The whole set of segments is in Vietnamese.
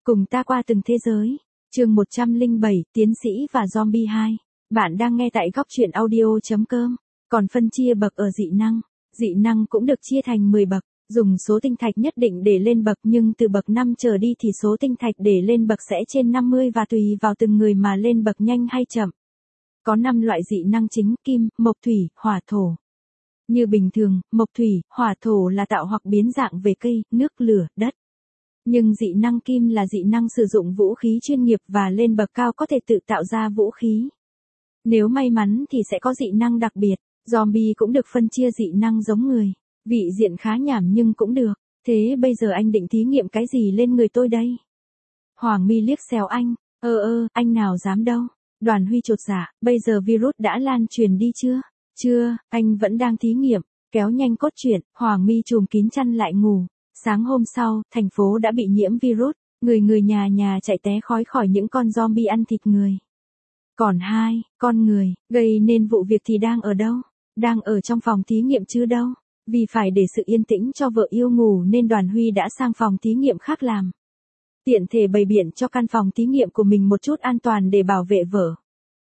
Cùng ta qua từng thế giới. Chương 107, Tiến sĩ và Zombie 2. Bạn đang nghe tại góc truyện audio.com. Còn phân chia bậc ở dị năng. Dị năng cũng được chia thành 10 bậc, dùng số tinh thạch nhất định để lên bậc, nhưng từ bậc 5 trở đi thì số tinh thạch để lên bậc sẽ trên 50 và tùy vào từng người mà lên bậc nhanh hay chậm. Có 5 loại dị năng chính: kim, mộc, thủy, hỏa, thổ. Như bình thường, mộc, thủy, hỏa, thổ là tạo hoặc biến dạng về cây, nước, lửa, đất. Nhưng dị năng kim là dị năng sử dụng vũ khí chuyên nghiệp và lên bậc cao có thể tự tạo ra vũ khí. Nếu may mắn thì sẽ có dị năng đặc biệt. Zombie cũng được phân chia dị năng giống người. Vị diện khá nhảm nhưng cũng được. Thế bây giờ anh định thí nghiệm cái gì lên người tôi đây? Hoàng My liếc xéo anh. Anh nào dám đâu. Đoàn Huy chột dạ, bây giờ virus đã lan truyền đi chưa? Chưa, anh vẫn đang thí nghiệm. Kéo nhanh cốt truyện, Hoàng My trùm kín chăn lại ngủ. Sáng hôm sau, thành phố đã bị nhiễm virus, người nhà chạy té khói khỏi những con zombie ăn thịt người. Còn con người, gây nên vụ việc thì đang ở đâu? Đang ở trong phòng thí nghiệm chứ đâu. Vì phải để sự yên tĩnh cho vợ yêu ngủ nên Đoàn Huy đã sang phòng thí nghiệm khác làm. Tiện thể bày biện cho căn phòng thí nghiệm của mình một chút an toàn để bảo vệ vợ.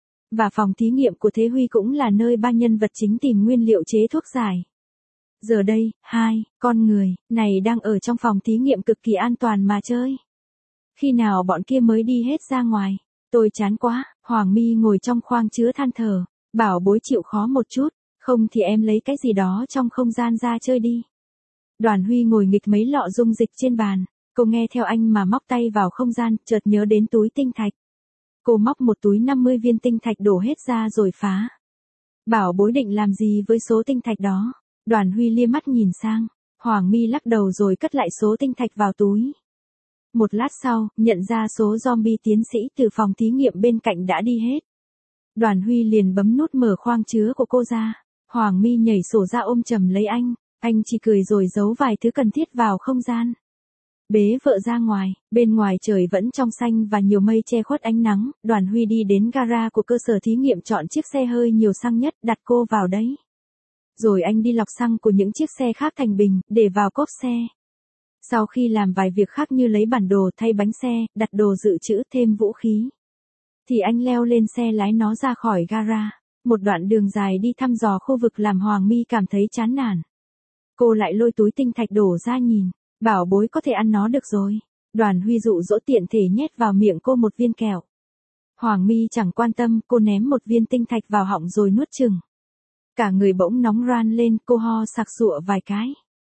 Và phòng thí nghiệm của Thế Huy cũng là nơi ba nhân vật chính tìm nguyên liệu chế thuốc giải. Giờ đây, con người này đang ở trong phòng thí nghiệm cực kỳ an toàn mà chơi. Khi nào bọn kia mới đi hết ra ngoài? Tôi chán quá. Hoàng My ngồi trong khoang chứa than thở. Bảo bối chịu khó một chút, không thì em lấy cái gì đó trong không gian ra chơi đi. Đoàn Huy ngồi nghịch mấy lọ dung dịch trên bàn. Cô nghe theo anh mà móc tay vào không gian, chợt nhớ đến túi tinh thạch. Cô móc một túi 50 viên tinh thạch đổ hết ra rồi phá. Bảo bối định làm gì với số tinh thạch đó? Đoàn Huy lia mắt nhìn sang. Hoàng My lắc đầu rồi cất lại số tinh thạch vào túi. Một lát sau, nhận ra số zombie tiến sĩ từ phòng thí nghiệm bên cạnh đã đi hết. Đoàn Huy liền bấm nút mở khoang chứa của cô ra. Hoàng My nhảy sổ ra ôm chầm lấy anh chỉ cười rồi giấu vài thứ cần thiết vào không gian. Bế vợ ra ngoài, bên ngoài trời vẫn trong xanh và nhiều mây che khuất ánh nắng. Đoàn Huy đi đến gara của cơ sở thí nghiệm chọn chiếc xe hơi nhiều xăng nhất, đặt cô vào đấy. Rồi anh đi lọc xăng của những chiếc xe khác thành bình, để vào cốp xe. Sau khi làm vài việc khác như lấy bản đồ, thay bánh xe, đặt đồ dự trữ, thêm vũ khí, thì anh leo lên xe lái nó ra khỏi gara. Một đoạn đường dài đi thăm dò khu vực làm Hoàng My cảm thấy chán nản. Cô lại lôi túi tinh thạch đổ ra nhìn. Bảo bối có thể ăn nó được rồi. Đoàn Huy dụ dỗ tiện thể nhét vào miệng cô một viên kẹo. Hoàng My chẳng quan tâm, cô ném một viên tinh thạch vào họng rồi nuốt chừng. Cả người bỗng nóng ran lên, cô ho sặc sụa vài cái.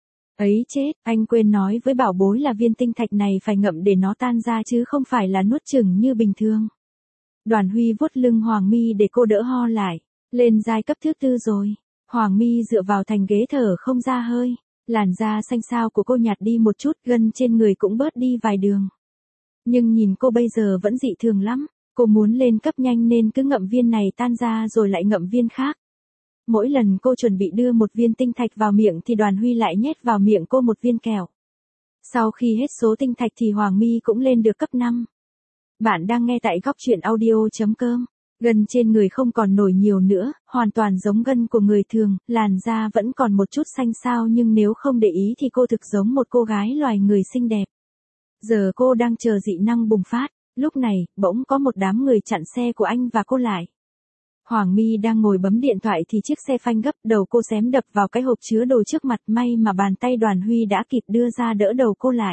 Ấy chết, anh quên nói với bảo bối là viên tinh thạch này phải ngậm để nó tan ra chứ không phải là nuốt chửng như bình thường. Đoàn Huy vuốt lưng Hoàng My để cô đỡ ho lại. Lên giai cấp thứ 4 rồi. Hoàng My dựa vào thành ghế thở không ra hơi. Làn da xanh xao của cô nhạt đi một chút, gân trên người cũng bớt đi vài đường. Nhưng nhìn cô bây giờ vẫn dị thường lắm. Cô muốn lên cấp nhanh nên cứ ngậm viên này tan ra rồi lại ngậm viên khác. Mỗi lần cô chuẩn bị đưa một viên tinh thạch vào miệng thì Đoàn Huy lại nhét vào miệng cô một viên kẹo. Sau khi hết số tinh thạch thì Hoàng My cũng lên được cấp 5. Bạn đang nghe tại góc truyện audio.com. Gân trên người không còn nổi nhiều nữa, hoàn toàn giống gân của người thường, làn da vẫn còn một chút xanh xao nhưng nếu không để ý thì cô thực giống một cô gái loài người xinh đẹp. Giờ cô đang chờ dị năng bùng phát. Lúc này, bỗng có một đám người chặn xe của anh và cô lại. Hoàng My đang ngồi bấm điện thoại thì chiếc xe phanh gấp, đầu cô xém đập vào cái hộp chứa đồ trước mặt, may mà bàn tay Đoàn Huy đã kịp đưa ra đỡ đầu cô lại.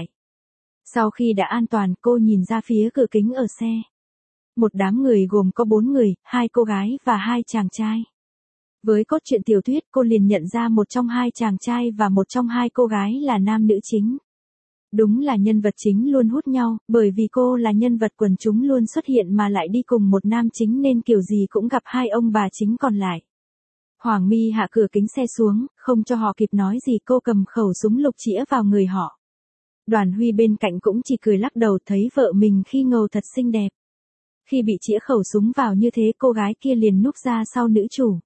Sau khi đã an toàn, cô nhìn ra phía cửa kính ở xe. Một đám người gồm có 4 người, 2 cô gái và 2 chàng trai. Với cốt truyện tiểu thuyết, cô liền nhận ra một trong 2 chàng trai và một trong 2 cô gái là nam nữ chính. Đúng là nhân vật chính luôn hút nhau, bởi vì cô là nhân vật quần chúng luôn xuất hiện mà lại đi cùng một nam chính nên kiểu gì cũng gặp 2 ông bà chính còn lại. Hoàng My hạ cửa kính xe xuống, không cho họ kịp nói gì, cô cầm khẩu súng lục chĩa vào người họ. Đoàn Huy bên cạnh cũng chỉ cười lắc đầu, thấy vợ mình khi ngầu thật xinh đẹp. Khi bị chĩa khẩu súng vào như thế, cô gái kia liền núp ra sau nữ chủ.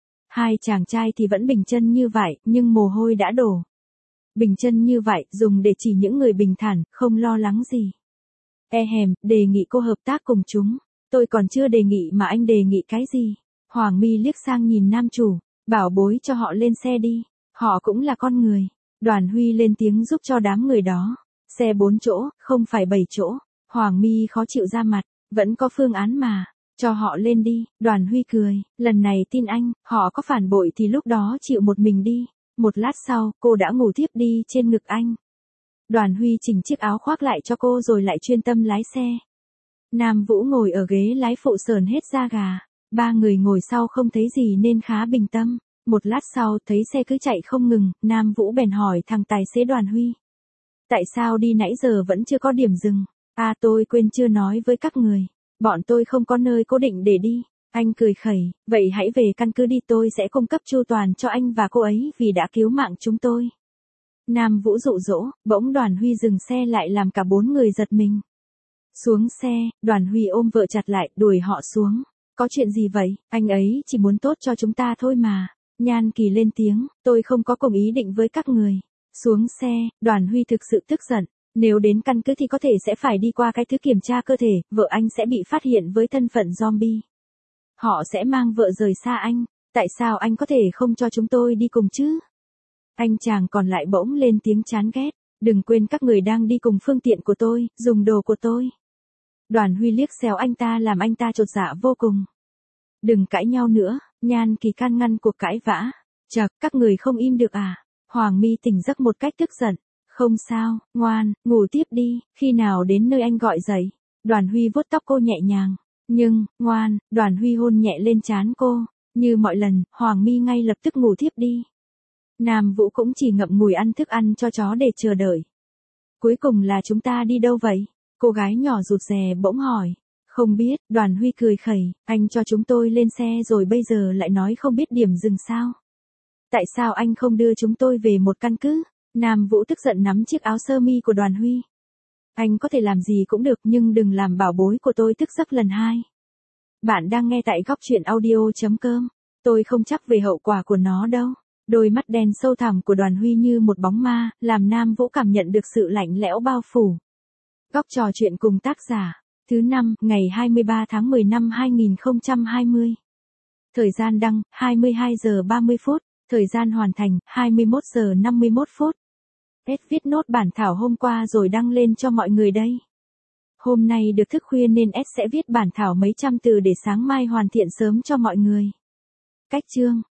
2 chàng trai thì vẫn bình chân như vậy, nhưng mồ hôi đã đổ. Bình chân như vậy, dùng để chỉ những người bình thản, không lo lắng gì. Đề nghị cô hợp tác cùng chúng. Tôi còn chưa đề nghị mà anh đề nghị cái gì? Hoàng My liếc sang nhìn nam chủ, bảo bối cho họ lên xe đi. Họ cũng là con người. Đoàn Huy lên tiếng giúp cho đám người đó. Xe 4 chỗ, không phải 7 chỗ. Hoàng My khó chịu ra mặt, vẫn có phương án mà, cho họ lên đi, Đoàn Huy cười, lần này tin anh, họ có phản bội thì lúc đó chịu một mình đi. Một lát sau, cô đã ngủ thiếp đi trên ngực anh. Đoàn Huy chỉnh chiếc áo khoác lại cho cô rồi lại chuyên tâm lái xe. Nam Vũ ngồi ở ghế lái phụ sờn hết da gà. Ba người ngồi sau không thấy gì nên khá bình tâm. Một lát sau thấy xe cứ chạy không ngừng, Nam Vũ bèn hỏi thằng tài xế Đoàn Huy. Tại sao đi nãy giờ vẫn chưa có điểm dừng? À tôi quên chưa nói với các người. Bọn tôi không có nơi cố định để đi. Anh cười khẩy, vậy hãy về căn cứ đi, tôi sẽ cung cấp chu toàn cho anh và cô ấy vì đã cứu mạng chúng tôi. Nam Vũ dụ dỗ, bỗng Đoàn Huy dừng xe lại làm cả bốn người giật mình. Xuống xe, Đoàn Huy ôm vợ chặt lại, đuổi họ xuống. Có chuyện gì vậy, anh ấy chỉ muốn tốt cho chúng ta thôi mà. Nhan Kỳ lên tiếng, tôi không có cùng ý định với các người. Xuống xe, Đoàn Huy thực sự tức giận. Nếu đến căn cứ thì có thể sẽ phải đi qua cái thứ kiểm tra cơ thể, vợ anh sẽ bị phát hiện với thân phận zombie. Họ sẽ mang vợ rời xa anh, tại sao anh có thể không cho chúng tôi đi cùng chứ? Anh chàng còn lại bỗng lên tiếng chán ghét, đừng quên các người đang đi cùng phương tiện của tôi, dùng đồ của tôi. Đoàn Huy liếc xéo anh ta làm anh ta chột dạ vô cùng. Đừng cãi nhau nữa, Nhan Kỳ can ngăn cuộc cãi vã. Chậc, các người không im được à? Hoàng My tỉnh giấc một cách tức giận. Không sao, ngoan, ngủ tiếp đi, khi nào đến nơi anh gọi dậy. Đoàn Huy vuốt tóc cô nhẹ nhàng. Nhưng, ngoan, Đoàn Huy hôn nhẹ lên trán cô. Như mọi lần, Hoàng My ngay lập tức ngủ thiếp đi. Nam Vũ cũng chỉ ngậm ngùi ăn thức ăn cho chó để chờ đợi. Cuối cùng là chúng ta đi đâu vậy? Cô gái nhỏ rụt rè bỗng hỏi. Không biết, Đoàn Huy cười khẩy, anh cho chúng tôi lên xe rồi bây giờ lại nói không biết điểm dừng sao? Tại sao anh không đưa chúng tôi về một căn cứ? Nam Vũ tức giận nắm chiếc áo sơ mi của Đoàn Huy. Anh có thể làm gì cũng được nhưng đừng làm bảo bối của tôi thức giấc lần hai. Bạn đang nghe tại góc truyện audio.com. Tôi không chắc về hậu quả của nó đâu. Đôi mắt đen sâu thẳm của Đoàn Huy như một bóng ma, làm Nam Vũ cảm nhận được sự lạnh lẽo bao phủ. Góc trò chuyện cùng tác giả. Thứ 5, ngày 23 tháng 10 năm 2020. Thời gian đăng, 22 giờ 30 phút. Thời gian hoàn thành, 21 giờ 51 phút. Viết nốt bản thảo hôm qua rồi đăng lên cho mọi người đây. Hôm nay được thức khuya nên sẽ viết bản thảo mấy trăm từ để sáng mai hoàn thiện sớm cho mọi người. Cách chương.